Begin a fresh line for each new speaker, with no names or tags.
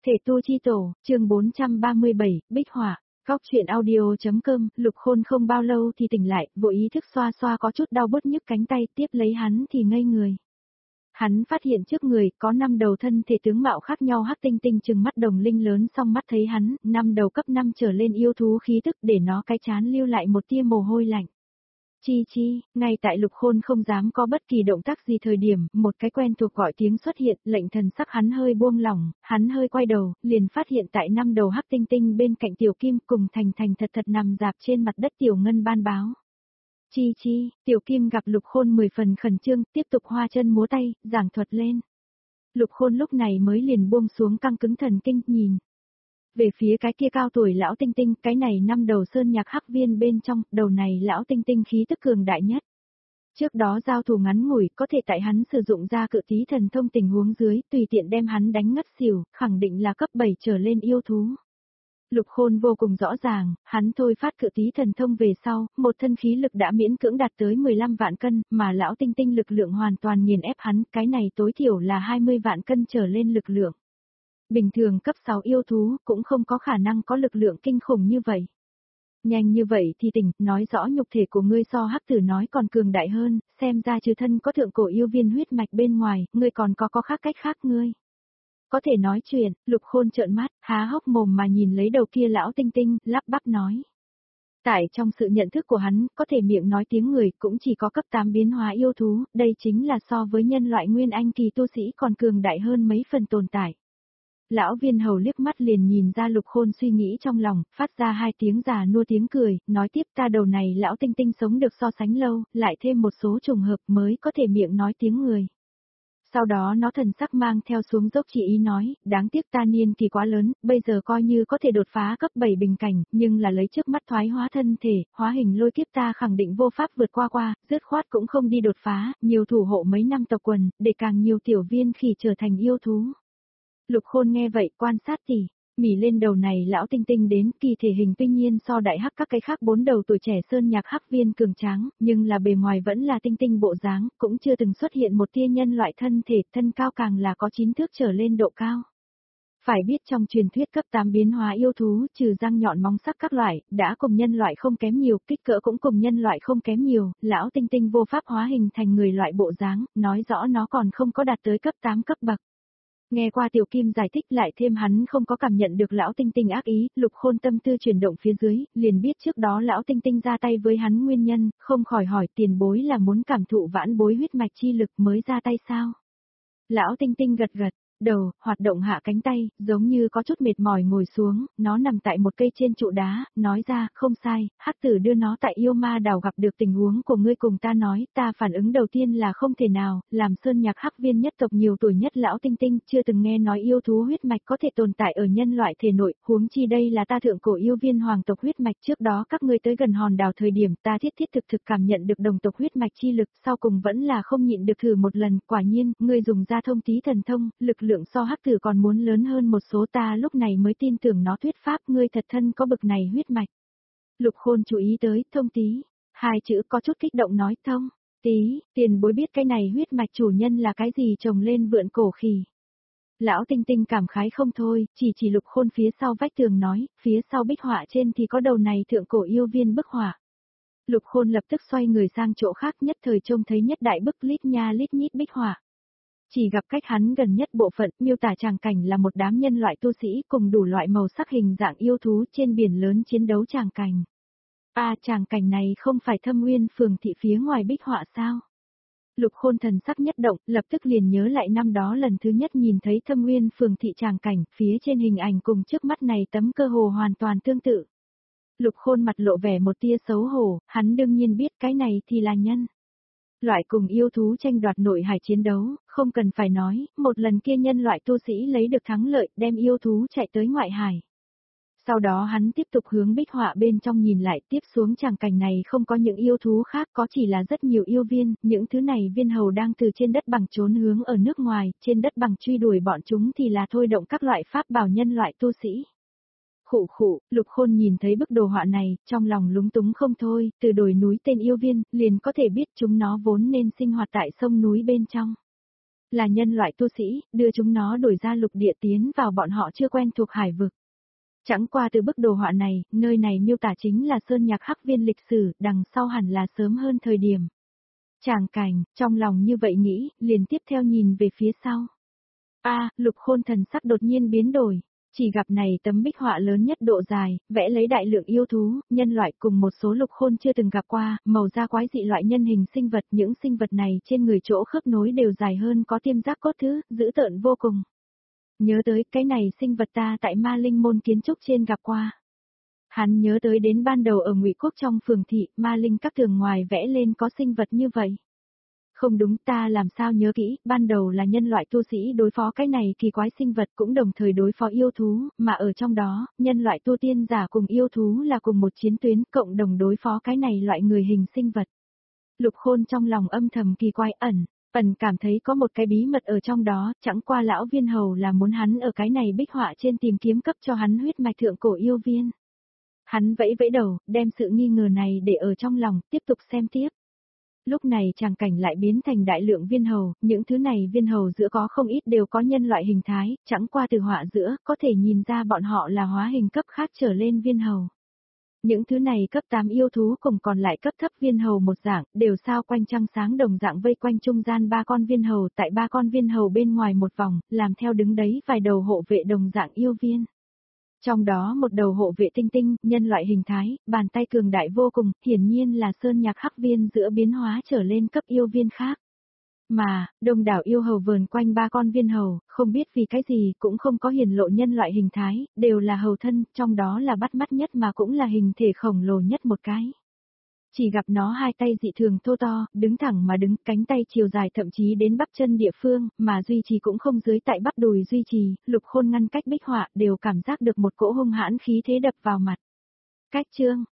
Thể tu chi tổ, chương 437, Bích Họa. Góc truyện audio.com, Lục Khôn không bao lâu thì tỉnh lại, vô ý thức xoa xoa có chút đau bứt nhức cánh tay, tiếp lấy hắn thì ngây người. Hắn phát hiện trước người có 5 đầu thân thể tướng mạo khác nhau hắc tinh tinh trừng mắt đồng linh lớn, song mắt thấy hắn, 5 đầu cấp 5 trở lên yêu thú khí tức để nó cái chán lưu lại một tia mồ hôi lạnh. Chi chi, ngay tại Lục Khôn không dám có bất kỳ động tác gì thời điểm, một cái quen thuộc gọi tiếng xuất hiện, lệnh thần sắc hắn hơi buông lỏng, hắn hơi quay đầu, liền phát hiện tại 5 đầu hắc tinh tinh bên cạnh Tiểu Kim cùng thành thành thật thật nằm dạp trên mặt đất Tiểu Ngân ban báo. Chi chi, Tiểu Kim gặp Lục Khôn 10 phần khẩn trương, tiếp tục hoa chân múa tay, giảng thuật lên. Lục Khôn lúc này mới liền buông xuống căng cứng thần kinh, nhìn về phía cái kia cao tuổi lão tinh tinh, cái này 5 đầu sơn nhạc hắc viên bên trong, đầu này lão tinh tinh khí tức cường đại nhất. Trước đó giao thủ ngắn ngủi, có thể tại hắn sử dụng ra cự tí thần thông tình huống dưới, tùy tiện đem hắn đánh ngất xỉu, khẳng định là cấp 7 trở lên yêu thú. Lục Khôn vô cùng rõ ràng, hắn thôi phát cự tí thần thông về sau, một thân khí lực đã miễn cưỡng đạt tới 15 vạn cân, mà lão tinh tinh lực lượng hoàn toàn nghiền ép hắn, cái này tối thiểu là 20 vạn cân trở lên lực lượng. Bình thường cấp 6 yêu thú cũng không có khả năng có lực lượng kinh khủng như vậy. Nhanh như vậy thì tỉnh, nói rõ nhục thể của ngươi so hắc tử nói còn cường đại hơn, xem ra trừ thân có thượng cổ yêu viên huyết mạch bên ngoài, ngươi còn có khác cách khác ngươi. Có thể nói chuyện, Lục Khôn trợn mắt, há hốc mồm mà nhìn lấy đầu kia lão tinh tinh, lắp bắp nói. Tại trong sự nhận thức của hắn, có thể miệng nói tiếng người cũng chỉ có cấp 8 biến hóa yêu thú, đây chính là so với nhân loại nguyên anh kỳ tu sĩ còn cường đại hơn mấy phần tồn tại. Lão viên hầu liếc mắt liền nhìn ra Lục Khôn suy nghĩ trong lòng, phát ra hai tiếng già nua tiếng cười, nói tiếp ta đầu này lão tinh tinh sống được so sánh lâu, lại thêm một số trùng hợp mới có thể miệng nói tiếng người. Sau đó nó thần sắc mang theo xuống dốc chỉ ý nói, đáng tiếc ta niên kỳ quá lớn, bây giờ coi như có thể đột phá cấp 7 bình cảnh, nhưng là lấy trước mắt thoái hóa thân thể, hóa hình lôi kiếp ta khẳng định vô pháp vượt qua, dứt khoát cũng không đi đột phá, nhiều thủ hộ mấy năm tộc quần, để càng nhiều tiểu viên khỉ trở thành yêu thú. Lục Khôn nghe vậy quan sát tỉ mỉ lên đầu này lão tinh tinh đến, kỳ thể hình tuy nhiên so đại hắc các cái khác 4 đầu tuổi trẻ sơn nhạc hắc viên cường tráng, nhưng là bề ngoài vẫn là tinh tinh bộ dáng, cũng chưa từng xuất hiện một tia nhân loại thân thể, thân cao càng là có 9 thước trở lên độ cao. Phải biết trong truyền thuyết cấp 8 biến hóa yêu thú, trừ răng nhọn móng sắc các loại, đã cùng nhân loại không kém nhiều, kích cỡ cũng cùng nhân loại không kém nhiều, lão tinh tinh vô pháp hóa hình thành người loại bộ dáng, nói rõ nó còn không có đạt tới cấp 8 cấp bậc. Nghe qua Tiểu Kim giải thích lại thêm hắn không có cảm nhận được lão tinh tinh ác ý, Lục Khôn tâm tư chuyển động phía dưới, liền biết trước đó lão tinh tinh ra tay với hắn nguyên nhân, không khỏi hỏi tiền bối là muốn cảm thụ vãn bối huyết mạch chi lực mới ra tay sao. Lão tinh tinh gật gật đầu, hoạt động hạ cánh tay, giống như có chút mệt mỏi ngồi xuống, nó nằm tại một cây trên trụ đá, nói ra, không sai, hắc tử đưa nó tại yêu ma đảo gặp được tình huống của ngươi cùng ta nói, ta phản ứng đầu tiên là không thể nào, làm sơn nhạc hắc viên nhất tộc nhiều tuổi nhất lão tinh tinh, chưa từng nghe nói yêu thú huyết mạch có thể tồn tại ở nhân loại thể nội, huống chi đây là ta thượng cổ yêu viên hoàng tộc huyết mạch, trước đó các ngươi tới gần hòn đảo thời điểm ta thiết thực cảm nhận được đồng tộc huyết mạch chi lực, sau cùng vẫn là không nhịn được thử một lần, quả nhiên, ngươi dùng ra thông tí thần thông, lực lượng so hắc tử còn muốn lớn hơn một số, ta lúc này mới tin tưởng nó thuyết pháp, ngươi thật thân có bực này huyết mạch. Lục Khôn chú ý tới, thông tí, hai chữ có chút kích động nói thông, tí, tiền bối biết cái này huyết mạch chủ nhân là cái gì trồng lên vượn cổ khỉ. Lão tinh tinh cảm khái không thôi, chỉ Lục Khôn phía sau vách tường nói, phía sau bích họa trên thì có đầu này thượng cổ yêu viên bức họa. Lục Khôn lập tức xoay người sang chỗ khác, nhất thời trông thấy nhất đại bức lít nha lít nhít bích họa. Chỉ gặp cách hắn gần nhất bộ phận, miêu tả tràng cảnh là một đám nhân loại tu sĩ cùng đủ loại màu sắc hình dạng yêu thú trên biển lớn chiến đấu tràng cảnh. Tràng cảnh này không phải Thâm Uyên phường thị phía ngoài bích họa sao? Lục Khôn thần sắc nhất động, lập tức liền nhớ lại năm đó lần thứ nhất nhìn thấy Thâm Uyên phường thị tràng cảnh, phía trên hình ảnh cùng trước mắt này tấm cơ hồ hoàn toàn tương tự. Lục Khôn mặt lộ vẻ một tia xấu hổ, hắn đương nhiên biết cái này thì là nhân loại cùng yêu thú tranh đoạt nội hải chiến đấu, không cần phải nói, một lần kia nhân loại tu sĩ lấy được thắng lợi, đem yêu thú chạy tới ngoại hải. Sau đó hắn tiếp tục hướng bích họa bên trong nhìn lại, tiếp xuống tràng cảnh này không có những yêu thú khác, có chỉ là rất nhiều yêu viên, những thứ này viên hầu đang từ trên đất bằng trốn hướng ở nước ngoài, trên đất bằng truy đuổi bọn chúng thì là thôi động các loại pháp bảo nhân loại tu sĩ. Khụ, Lục Khôn nhìn thấy bức đồ họa này, trong lòng lúng túng không thôi, từ đồi núi tên yêu viên, liền có thể biết chúng nó vốn nên sinh hoạt tại sông núi bên trong. Là nhân loại tu sĩ, đưa chúng nó đổi ra lục địa tiến vào bọn họ chưa quen thuộc hải vực. Chẳng qua từ bức đồ họa này, nơi này miêu tả chính là sơn nhạc hắc viên lịch sử, đằng sau hẳn là sớm hơn thời điểm. Tràng cảnh, trong lòng như vậy nghĩ, liền tiếp theo nhìn về phía sau. Lục Khôn thần sắc đột nhiên biến đổi, chỉ gặp này tấm bích họa lớn nhất độ dài, vẽ lấy đại lượng yêu thú, nhân loại cùng một số Lục Khôn chưa từng gặp qua, màu da quái dị loại nhân hình sinh vật, những sinh vật này trên người chỗ khớp nối đều dài hơn có tiêm giác cốt thứ, dữ tợn vô cùng. Nhớ tới cái này sinh vật ta tại Ma Linh môn kiến trúc trên gặp qua. Hắn nhớ tới đến ban đầu ở Ngụy Quốc trong phường thị, Ma Linh các tường ngoài vẽ lên có sinh vật như vậy. Không đúng, ta làm sao nhớ kỹ, ban đầu là nhân loại tu sĩ đối phó cái này kỳ quái sinh vật cũng đồng thời đối phó yêu thú, mà ở trong đó, nhân loại tu tiên giả cùng yêu thú là cùng một chiến tuyến cộng đồng đối phó cái này loại người hình sinh vật. Lục Khôn trong lòng âm thầm kỳ quái ẩn cảm thấy có một cái bí mật ở trong đó, chẳng qua lão viên hầu là muốn hắn ở cái này bích họa trên tìm kiếm cấp cho hắn huyết mạch thượng cổ yêu viên. Hắn vẫy vẫy đầu, đem sự nghi ngờ này để ở trong lòng, tiếp tục xem tiếp. Lúc này tràng cảnh lại biến thành đại lượng viên hầu, những thứ này viên hầu giữa có không ít đều có nhân loại hình thái, chẳng qua từ họa giữa, có thể nhìn ra bọn họ là hóa hình cấp khác trở lên viên hầu. Những thứ này cấp 8 yêu thú cùng còn lại cấp thấp viên hầu một dạng, đều sao quanh trăng sáng đồng dạng vây quanh trung gian 3 con viên hầu, tại 3 con viên hầu bên ngoài một vòng, làm theo đứng đấy vài đầu hộ vệ đồng dạng yêu viên. Trong đó một đầu hộ vệ tinh tinh, nhân loại hình thái, bàn tay cường đại vô cùng, hiển nhiên là sơn nhạc hắc viên giữa biến hóa trở lên cấp yêu viên khác. Mà, đông đảo yêu hầu vờn quanh 3 con viên hầu, không biết vì cái gì cũng không có hiển lộ nhân loại hình thái, đều là hầu thân, trong đó là bắt mắt nhất mà cũng là hình thể khổng lồ nhất một cái. Chỉ gặp nó hai tay dị thường thô to, đứng thẳng mà đứng, cánh tay chiều dài thậm chí đến bắp chân địa phương, mà duy trì cũng không dưới tại bắp đùi duy trì, Lục Khôn ngăn cách bích họa đều cảm giác được một cỗ hung hãn khí thế đập vào mặt. Cách chương,